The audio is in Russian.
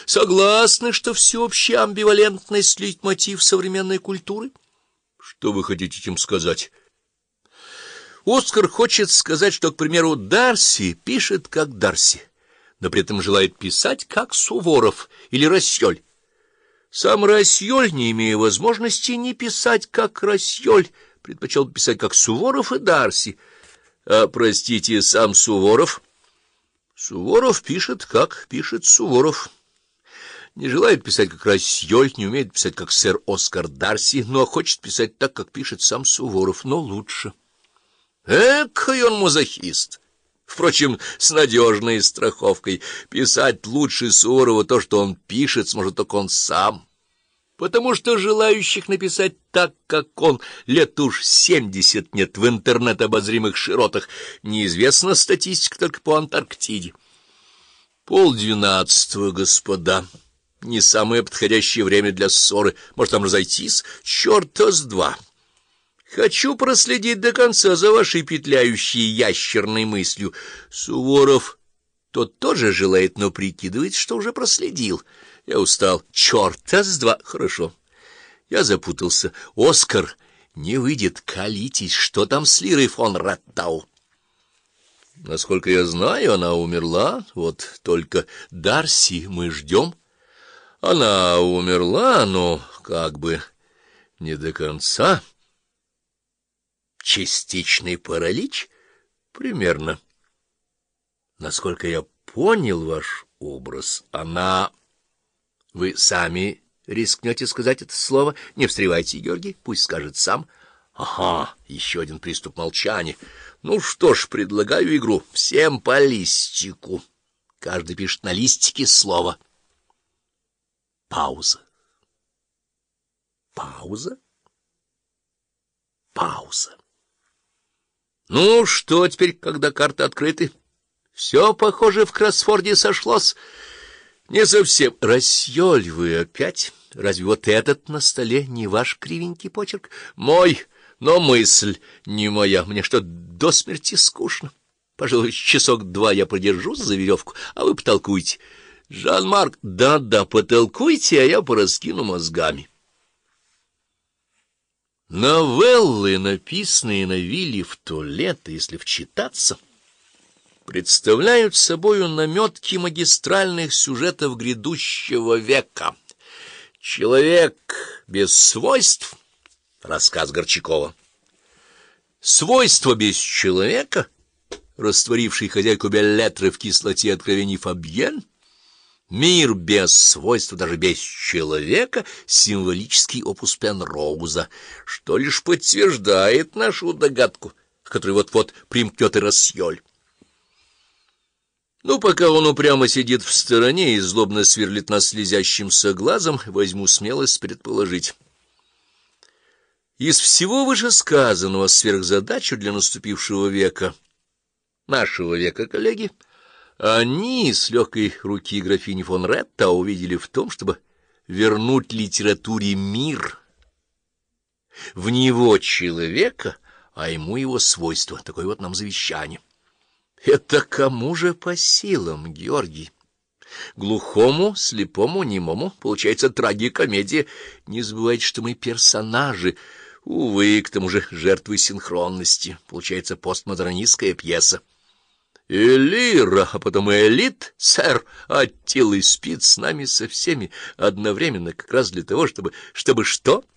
Согласны, что всеобщая амбивалентность — лейтмотив современной культуры? Что вы хотите этим сказать? Оскар хочет сказать, что, к примеру, Дарси пишет как Дарси, но при этом желает писать как Суворов или Рассёль. Сам Рассёль, не имея возможности не писать как Рассёль, предпочел писать как Суворов и Дарси. А, простите, сам Суворов? Суворов пишет, как пишет Суворов. Не желает писать как Рассёль, не умеет писать как сэр Оскар Дарси, но хочет писать так, как пишет сам Суворов, но лучше. Экой он мазохист! Впрочем, с надежной страховкой. Писать лучше Суворова то, что он пишет, сможет только он сам. Потому что желающих написать так, как он, лет уж 70 нет в интернет-обозримых широтах. Неизвестна статистика только по Антарктиде. 11:30, господа. Не самое подходящее время для ссоры. Может, там разойтись? Чёрта с два. Хочу проследить до конца за вашей петляющей ящерной мыслью. Суворов тот тоже желает, но прикидывает, что уже проследил. Я устал. Чёрта с два. Хорошо. Я запутался. Оскар, не выйдет, колитесь. Что там с Лирой фон Раттау? Насколько я знаю, она умерла. Вот только Дарси мы ждем. Она умерла, но как бы не до конца. Частичный паралич? Примерно. Насколько я понял ваш образ, она... Вы сами рискнете сказать это слово? Не встревайте, Георгий, пусть скажет сам. Ага, еще один приступ молчания. Ну что ж, предлагаю игру. Всем по листику. Каждый пишет на листике слово. Пауза. Пауза. Пауза. Ну, что теперь, когда карты открыты? Все, похоже, в кроссворде сошлось. Не совсем. Рассёль, вы опять? Разве вот этот на столе не ваш кривенький почерк? Мой, но мысль не моя. Мне что, до смерти скучно? Пожалуй, часок-два я продержусь за веревку, а вы потолкуйте. Жан-Марк, да-да, потолкуйте, а я пораскину мозгами. Новеллы, написанные на вилле в то лето, если вчитаться, представляют собою наметки магистральных сюжетов грядущего века. Человек без свойств, рассказ Горчакова. Свойства без человека, растворивший хозяйку Беллетры в кислоте откровений Фабьен. Мир без свойств, даже без человека, символический опус Пенроуза, что лишь подтверждает нашу догадку, к которой вот-вот примкнет и Рассёль. Ну, пока он упрямо сидит в стороне и злобно сверлит нас слезящимся глазом, возьму смелость предположить. Из всего вышесказанного сверхзадачу для наступившего века, нашего века, коллеги, они с легкой руки графини фон Реттау увидели в том, чтобы вернуть литературе мир, в него человека, а ему его свойства. Такое вот нам завещание. Это кому же по силам, Георгий? Глухому, слепому, немому, получается трагикомедия. Не забывайте, что мы персонажи, увы, к тому же жертвы синхронности. Получается постмодернистская пьеса. Элира, а потом и Элит, сэр Аттилы спит с нами со всеми одновременно, как раз для того, чтобы что?